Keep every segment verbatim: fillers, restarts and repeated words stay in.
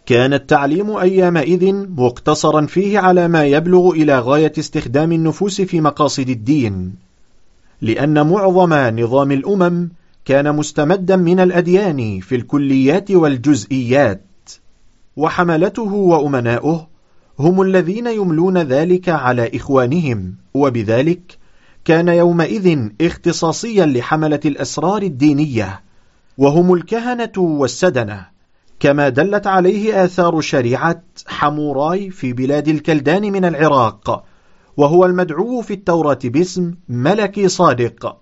كان التعليم أيامئذ مقتصرا فيه على ما يبلغ إلى غاية استخدام النفوس في مقاصد الدين، لأن معظم نظام الأمم كان مستمدا من الأديان في الكليات والجزئيات، وحملته وأمناؤه هم الذين يملون ذلك على إخوانهم، وبذلك كان يومئذ اختصاصيا لحملة الأسرار الدينية، وهم الكهنة والسدنة، كما دلت عليه آثار شريعة حموراي في بلاد الكلدان من العراق، وهو المدعو في التوراة باسم ملكي صادق.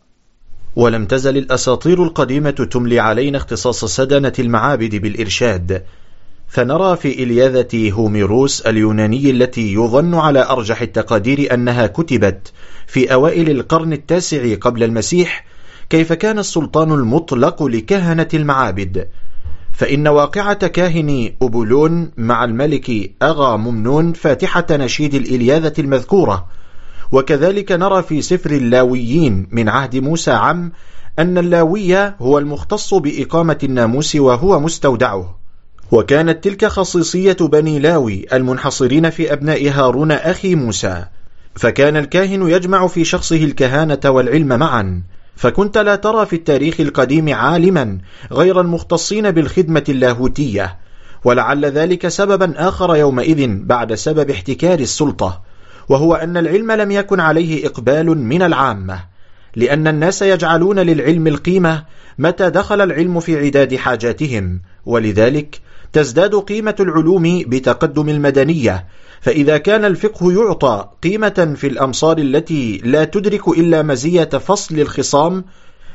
ولم تزل الأساطير القديمة تملي علينا اختصاص سدنة المعابد بالإرشاد، فنرى في إلياذة هوميروس اليوناني التي يظن على أرجح التقادير أنها كتبت في أوائل القرن التاسع قبل المسيح كيف كان السلطان المطلق لكهنة المعابد، فإن واقعة كاهن أبولون مع الملك أغاممنون فاتحة نشيد الإلياذة المذكورة. وكذلك نرى في سفر اللاويين من عهد موسى عم أن اللاوية هو المختص بإقامة الناموس وهو مستودعه، وكانت تلك خصيصية بني لاوي المنحصرين في أبناء هارون أخي موسى، فكان الكاهن يجمع في شخصه الكهانة والعلم معا، فكنت لا ترى في التاريخ القديم عالما غير المختصين بالخدمة اللاهوتية، ولعل ذلك سببا آخر يومئذ بعد سبب احتكار السلطة، وهو أن العلم لم يكن عليه إقبال من العامة، لأن الناس يجعلون للعلم القيمة متى دخل العلم في عداد حاجاتهم، ولذلك تزداد قيمة العلوم بتقدم المدنية، فإذا كان الفقه يعطى قيمة في الأمصار التي لا تدرك إلا مزية فصل الخصام،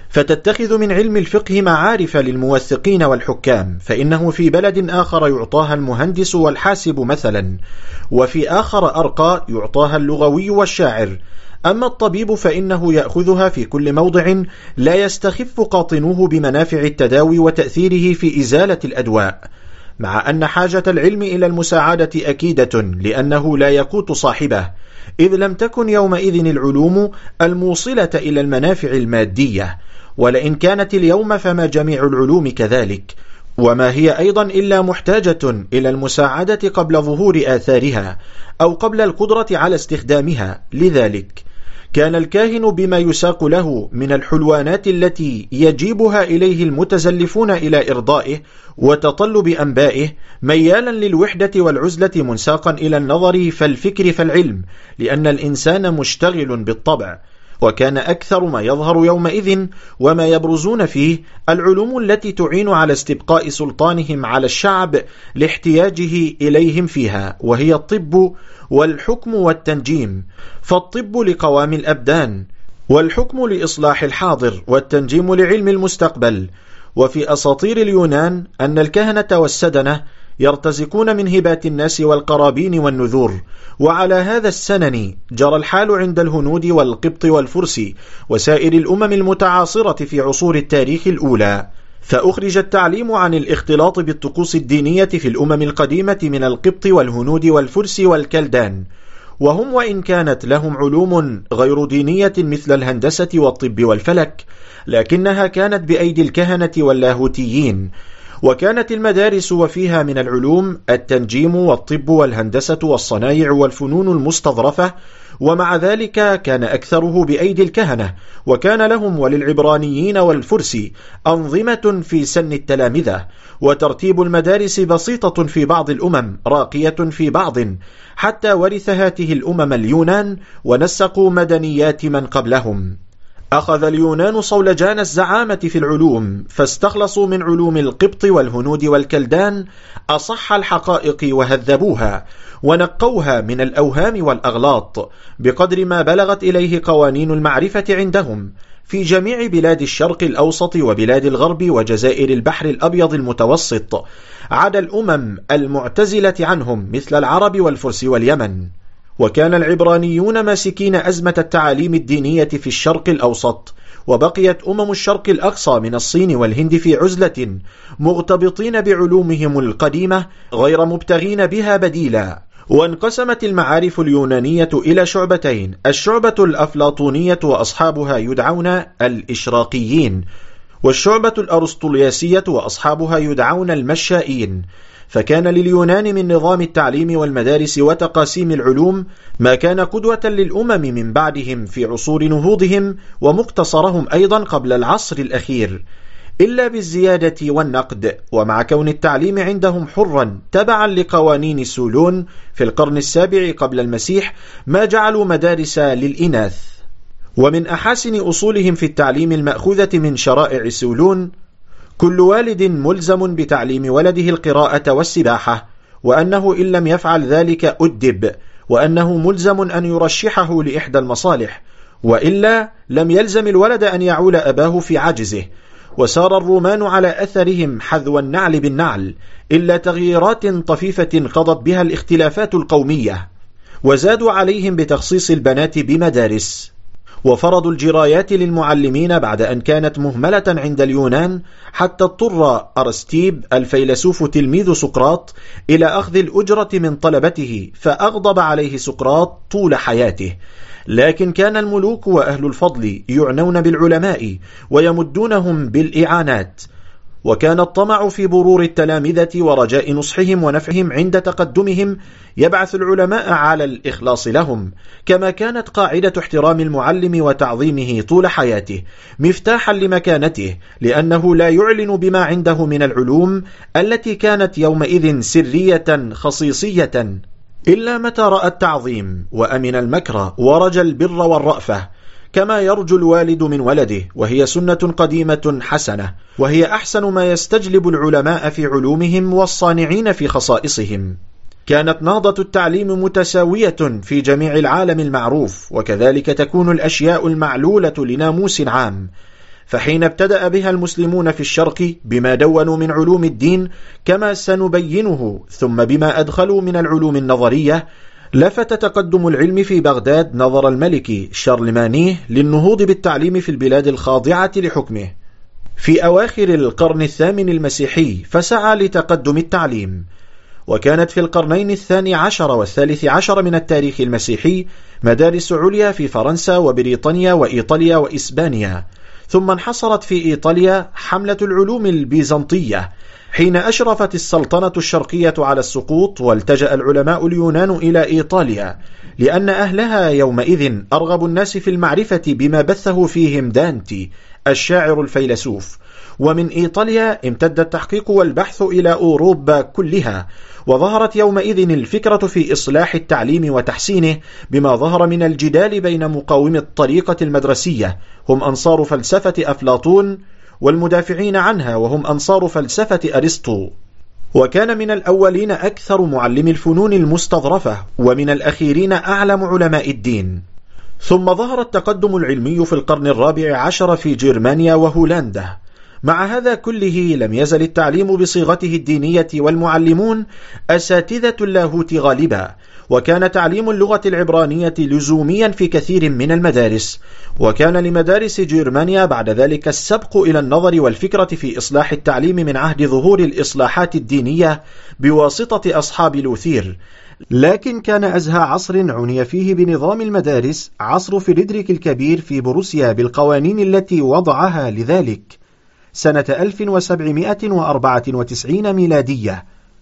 فتتخذ من علم الفقه معارف للموثقين والحكام، فإنه في بلد آخر يعطاها المهندس والحاسب مثلا، وفي آخر أرقى يعطاها اللغوي والشاعر، أما الطبيب فإنه يأخذها في كل موضع لا يستخف قاطنوه بمنافع التداوي وتأثيره في إزالة الأدواء، مع أن حاجة العلم إلى المساعدة أكيدة، لأنه لا يقوت صاحبه، إذ لم تكن يومئذ العلوم الموصلة إلى المنافع المادية، ولئن كانت اليوم فما جميع العلوم كذلك، وما هي أيضا إلا محتاجة إلى المساعدة قبل ظهور آثارها أو قبل القدرة على استخدامها. لذلك كان الكاهن بما يساق له من الحلوانات التي يجيبها إليه المتزلفون إلى إرضائه وتطلب أنبائه ميالا للوحدة والعزلة منساقا إلى النظر فالفكر فالعلم، لأن الإنسان مشتغل بالطبع، وكان أكثر ما يظهر يومئذ وما يبرزون فيه العلوم التي تعين على استبقاء سلطانهم على الشعب لاحتياجه إليهم فيها، وهي الطب والحكم والتنجيم، فالطب لقوام الأبدان، والحكم لإصلاح الحاضر، والتنجيم لعلم المستقبل. وفي أساطير اليونان أن الكهنة والسدنة يرتزقون من هبات الناس والقرابين والنذور، وعلى هذا السنن جرى الحال عند الهنود والقبط والفرس وسائر الأمم المتعاصرة في عصور التاريخ الأولى، فأخرج التعليم عن الاختلاط بالطقوس الدينية في الأمم القديمة من القبط والهنود والفرس والكلدان، وهم وإن كانت لهم علوم غير دينية مثل الهندسة والطب والفلك، لكنها كانت بأيدي الكهنة واللاهوتيين، وكانت المدارس وفيها من العلوم التنجيم والطب والهندسة والصنايع والفنون المستظرفة، ومع ذلك كان أكثره بأيدي الكهنة، وكان لهم وللعبرانيين والفرس أنظمة في سن التلامذة، وترتيب المدارس بسيطة في بعض الأمم راقية في بعض، حتى ورث هذه الأمم اليونان ونسقوا مدنيات من قبلهم. أخذ اليونان صولجان الزعامة في العلوم، فاستخلصوا من علوم القبط والهنود والكلدان أصح الحقائق وهذبوها ونقوها من الأوهام والأغلاط بقدر ما بلغت إليه قوانين المعرفة عندهم في جميع بلاد الشرق الأوسط وبلاد الغرب وجزائر البحر الأبيض المتوسط، عدا الأمم المعتزلة عنهم مثل العرب والفرس واليمن. وكان العبرانيون ماسكين أزمة التعاليم الدينية في الشرق الأوسط، وبقيت أمم الشرق الأقصى من الصين والهند في عزلة مغتبطين بعلومهم القديمة غير مبتغين بها بديلا. وانقسمت المعارف اليونانية إلى شعبتين، الشعبة الأفلاطونية وأصحابها يدعون الإشراقيين، والشعبة الأرسطولياسية وأصحابها يدعون المشائين. فكان لليونان من نظام التعليم والمدارس وتقاسيم العلوم ما كان قدوة للأمم من بعدهم في عصور نهوضهم، ومقتصرهم أيضا قبل العصر الأخير، إلا بالزيادة والنقد. ومع كون التعليم عندهم حرا تبعا لقوانين سولون في القرن السابع قبل المسيح، ما جعلوا مدارس للإناث. ومن أحاسن أصولهم في التعليم المأخوذة من شرائع سولون: كل والد ملزم بتعليم ولده القراءة والسباحة، وأنه إن لم يفعل ذلك أدب، وأنه ملزم أن يرشحه لإحدى المصالح، وإلا لم يلزم الولد أن يعول أباه في عجزه. وسار الرومان على أثرهم حذو النعل بالنعل، إلا تغييرات طفيفة قضت بها الاختلافات القومية، وزادوا عليهم بتخصيص البنات بمدارس، وفرضوا الجرايات للمعلمين بعد أن كانت مهملة عند اليونان، حتى اضطر أرستيب الفيلسوف تلميذ سقراط إلى أخذ الأجرة من طلبته، فأغضب عليه سقراط طول حياته. لكن كان الملوك وأهل الفضل يعنون بالعلماء ويمدونهم بالإعانات، وكان الطمع في برور التلامذة ورجاء نصحهم ونفعهم عند تقدمهم يبعث العلماء على الإخلاص لهم، كما كانت قاعدة احترام المعلم وتعظيمه طول حياته مفتاحا لمكانته، لأنه لا يعلن بما عنده من العلوم التي كانت يومئذ سرية خصيصية إلا متى رأى التعظيم وأمن المكر ورجى البر والرأفة، كما يرجو الوالد من ولده، وهي سنة قديمة حسنة، وهي أحسن ما يستجلب العلماء في علومهم والصانعين في خصائصهم. كانت نهضة التعليم متساوية في جميع العالم المعروف، وكذلك تكون الأشياء المعلولة لناموس عام. فحين ابتدأ بها المسلمون في الشرق بما دونوا من علوم الدين كما سنبينه، ثم بما أدخلوا من العلوم النظرية، لفت تقدم العلم في بغداد نظر الملك شارلمانيه للنهوض بالتعليم في البلاد الخاضعة لحكمه في أواخر القرن الثامن المسيحي، فسعى لتقدم التعليم. وكانت في القرنين الثاني عشر والثالث عشر من التاريخ المسيحي مدارس عليا في فرنسا وبريطانيا وإيطاليا وإسبانيا، ثم انحصرت في إيطاليا حملة العلوم البيزنطية حين أشرفت السلطنة الشرقية على السقوط، والتجأ العلماء اليونان إلى إيطاليا، لأن أهلها يومئذ أرغب الناس في المعرفة بما بثه فيهم دانتي الشاعر الفيلسوف. ومن إيطاليا امتد التحقيق والبحث إلى أوروبا كلها، وظهرت يومئذ الفكرة في إصلاح التعليم وتحسينه، بما ظهر من الجدال بين مقاومي الطريقة المدرسية هم أنصار فلسفة أفلاطون، والمدافعين عنها وهم أنصار فلسفة أرسطو. وكان من الأولين أكثر معلم الفنون المستظرفة، ومن الأخيرين أعلم علماء الدين. ثم ظهر التقدم العلمي في القرن الرابع عشر في جرمانيا وهولندا. مع هذا كله لم يزل التعليم بصيغته الدينية والمعلمون أساتذة اللاهوت غالبا، وكان تعليم اللغة العبرانية لزوميا في كثير من المدارس. وكان لمدارس جرمانيا بعد ذلك السبق إلى النظر والفكرة في إصلاح التعليم من عهد ظهور الإصلاحات الدينية بواسطة أصحاب لوثير. لكن كان أزهى عصر عني فيه بنظام المدارس عصر فريدريك الكبير في بروسيا بالقوانين التي وضعها لذلك سنة ألف وسبعمائة وأربعة وتسعين ميلادية،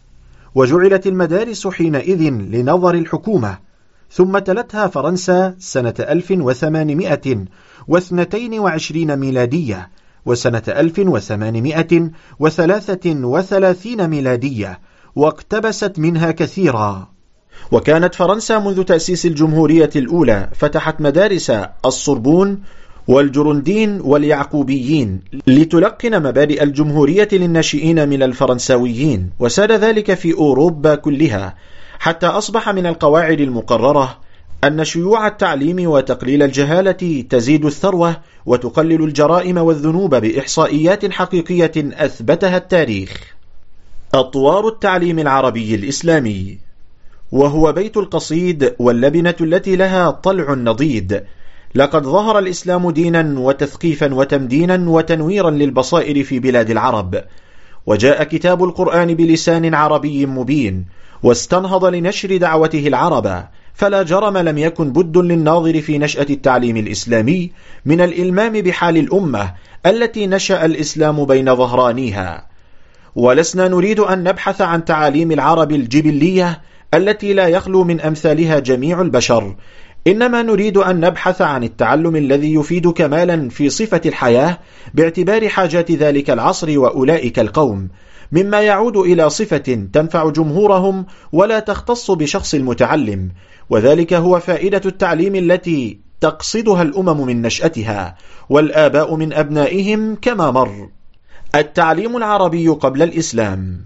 وجعلت المدارس حينئذ لنظر الحكومة. ثم تلتها فرنسا سنة ألف وثمانمائة واثنين وعشرين ميلادية، وسنة ألف وثمانمائة وثلاثة وثلاثين ميلادية، واقتبست منها كثيرا. وكانت فرنسا منذ تأسيس الجمهورية الأولى فتحت مدارس الصربون والجرندين واليعقوبيين لتلقن مبادئ الجمهورية للناشئين من الفرنساويين، وساد ذلك في أوروبا كلها، حتى أصبح من القواعد المقررة أن شيوع التعليم وتقليل الجهالة تزيد الثروة وتقلل الجرائم والذنوب بإحصائيات حقيقية أثبتها التاريخ. أطوار التعليم العربي الإسلامي، وهو بيت القصيد واللبنة التي لها طلع نضيد. لقد ظهر الإسلام دينا وتثقيفا وتمدينا وتنويرا للبصائر في بلاد العرب، وجاء كتاب القرآن بلسان عربي مبين، واستنهض لنشر دعوته العرب. فلا جرم لم يكن بد للناظر في نشأة التعليم الإسلامي من الإلمام بحال الأمة التي نشأ الإسلام بين ظهرانيها. ولسنا نريد أن نبحث عن تعاليم العرب الجبلية التي لا يخلو من أمثالها جميع البشر، إنما نريد أن نبحث عن التعلم الذي يفيد كمالا في صفة الحياة باعتبار حاجات ذلك العصر وأولئك القوم، مما يعود إلى صفة تنفع جمهورهم ولا تختص بشخص المتعلم، وذلك هو فائدة التعليم التي تقصدها الأمم من نشأتها والآباء من أبنائهم كما مر. التعليم العربي قبل الإسلام.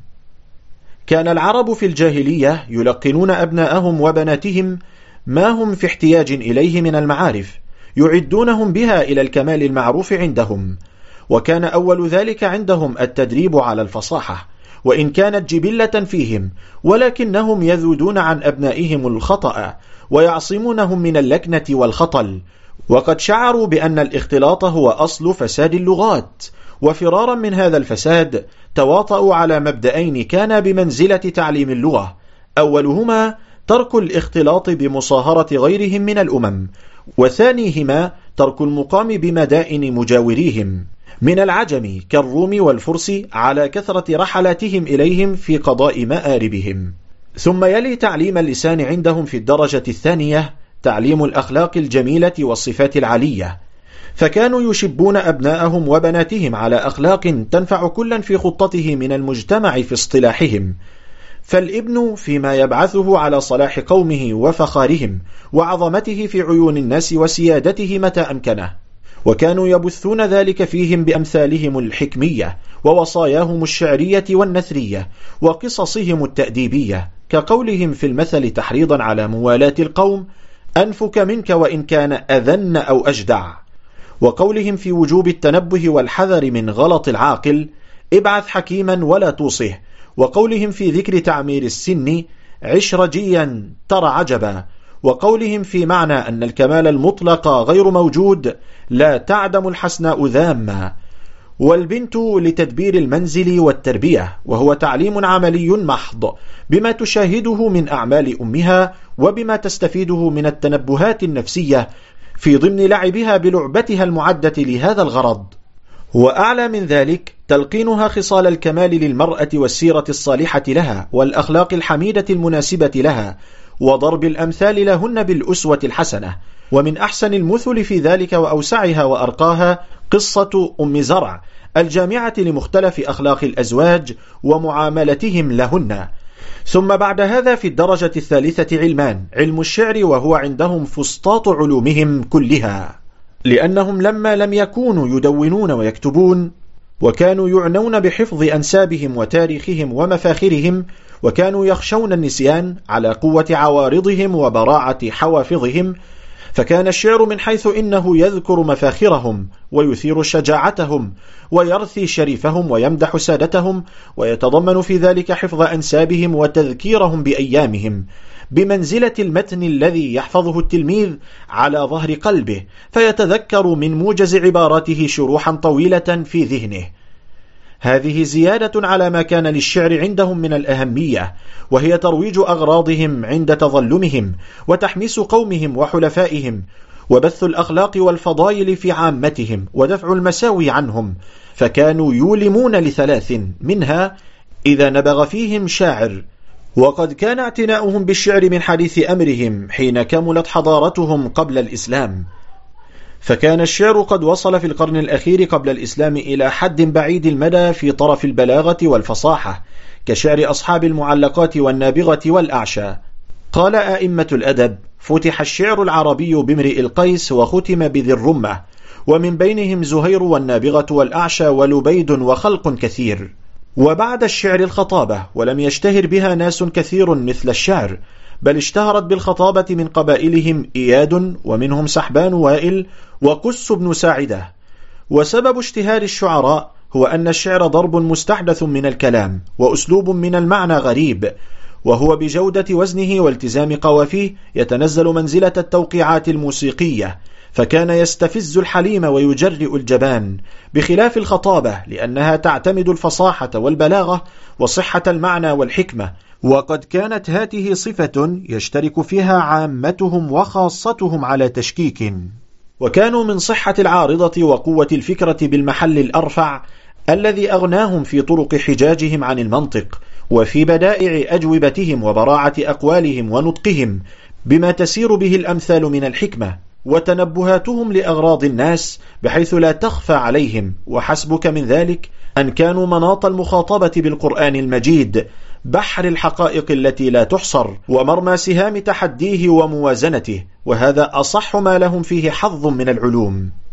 كان العرب في الجاهلية يلقنون أبناءهم وبناتهم ما هم في احتياج إليه من المعارف، يعدونهم بها إلى الكمال المعروف عندهم، وكان أول ذلك عندهم التدريب على الفصاحة، وإن كانت جبلة فيهم، ولكنهم يذودون عن أبنائهم الخطأ ويعصمونهم من اللكنة والخطل، وقد شعروا بأن الاختلاط هو أصل فساد اللغات، وفرارا من هذا الفساد تواطؤوا على مبدأين كان بمنزلة تعليم اللغة، أولهما ترك الاختلاط بمصاهرة غيرهم من الأمم، وثانيهما ترك المقام بمدائن مجاوريهم من العجم كالروم والفرس على كثرة رحلاتهم إليهم في قضاء مآربهم. ثم يلي تعليم اللسان عندهم في الدرجة الثانية تعليم الأخلاق الجميلة والصفات العالية، فكانوا يشبون أبناءهم وبناتهم على أخلاق تنفع كلا في خطته من المجتمع في اصطلاحهم، فالابن فيما يبعثه على صلاح قومه وفخارهم وعظمته في عيون الناس وسيادته متى أمكنه، وكانوا يبثون ذلك فيهم بأمثالهم الحكمية ووصاياهم الشعرية والنثرية وقصصهم التأديبية، كقولهم في المثل تحريضا على موالاة القوم: أنفك منك وإن كان أذن أو أجدع، وقولهم في وجوب التنبه والحذر من غلط العاقل: ابعث حكيما ولا توصه، وقولهم في ذكر تعمير السن: عش رجيا ترى عجبا، وقولهم في معنى أن الكمال المطلق غير موجود: لا تعدم الحسناء ذاما. والبنت لتدبير المنزل والتربية، وهو تعليم عملي محض بما تشاهده من أعمال أمها وبما تستفيده من التنبهات النفسية في ضمن لعبها بلعبتها المعدة لهذا الغرض. وأعلى من ذلك تلقينها خصال الكمال للمرأة والسيرة الصالحة لها والأخلاق الحميدة المناسبة لها، وضرب الأمثال لهن بالأسوة الحسنة. ومن أحسن المثل في ذلك وأوسعها وأرقاها قصة أم زرع الجامعة لمختلف أخلاق الأزواج ومعاملتهم لهن. ثم بعد هذا في الدرجة الثالثة علمان: علم الشعر، وهو عندهم فسطاط علومهم كلها، لأنهم لما لم يكونوا يدونون ويكتبون، وكانوا يعنون بحفظ أنسابهم وتاريخهم ومفاخرهم، وكانوا يخشون النسيان على قوة عوارضهم وبراعة حوافظهم، فكان الشعر من حيث إنه يذكر مفاخرهم ويثير شجاعتهم ويرثي شريفهم ويمدح سادتهم، ويتضمن في ذلك حفظ أنسابهم وتذكيرهم بأيامهم، بمنزلة المتن الذي يحفظه التلميذ على ظهر قلبه، فيتذكر من موجز عباراته شروحا طويلة في ذهنه. هذه زيادة على ما كان للشعر عندهم من الأهمية، وهي ترويج أغراضهم عند تظلمهم، وتحميس قومهم وحلفائهم، وبث الأخلاق والفضائل في عامتهم، ودفع المساوي عنهم، فكانوا يولمون لثلاث منها: إذا نبغ فيهم شاعر. وقد كان اعتناؤهم بالشعر من حديث أمرهم حين كملت حضارتهم قبل الإسلام، فكان الشعر قد وصل في القرن الأخير قبل الإسلام إلى حد بعيد المدى في طرف البلاغة والفصاحة، كشعر أصحاب المعلقات والنابغة والأعشى. قال أئمة الأدب: فتح الشعر العربي بامرئ القيس وختم بذي الرمة، ومن بينهم زهير والنابغة والأعشى ولبيد وخلق كثير. وبعد الشعر الخطابة، ولم يشتهر بها ناس كثير مثل الشعر، بل اشتهرت بالخطابة من قبائلهم إياد، ومنهم سحبان وائل وقس بن ساعدة. وسبب اشتهار الشعراء هو أن الشعر ضرب مستحدث من الكلام، وأسلوب من المعنى غريب، وهو بجودة وزنه والتزام قوافيه يتنزل منزلة التوقيعات الموسيقية، فكان يستفز الحليم ويجرئ الجبان، بخلاف الخطابة لأنها تعتمد الفصاحة والبلاغة وصحة المعنى والحكمة. وقد كانت هذه صفة يشترك فيها عامتهم وخاصتهم على تشكيك، وكانوا من صحة العارضة وقوة الفكرة بالمحل الأرفع الذي أغناهم في طرق حجاجهم عن المنطق، وفي بدائع أجوبتهم وبراعة أقوالهم ونطقهم بما تسير به الأمثال من الحكمة، وتنبهاتهم لأغراض الناس بحيث لا تخفى عليهم. وحسبك من ذلك أن كانوا مناط المخاطبة بالقرآن المجيد، بحر الحقائق التي لا تحصر، ومرمى سهام تحديه وموازنته، وهذا أصح ما لهم فيه حظ من العلوم.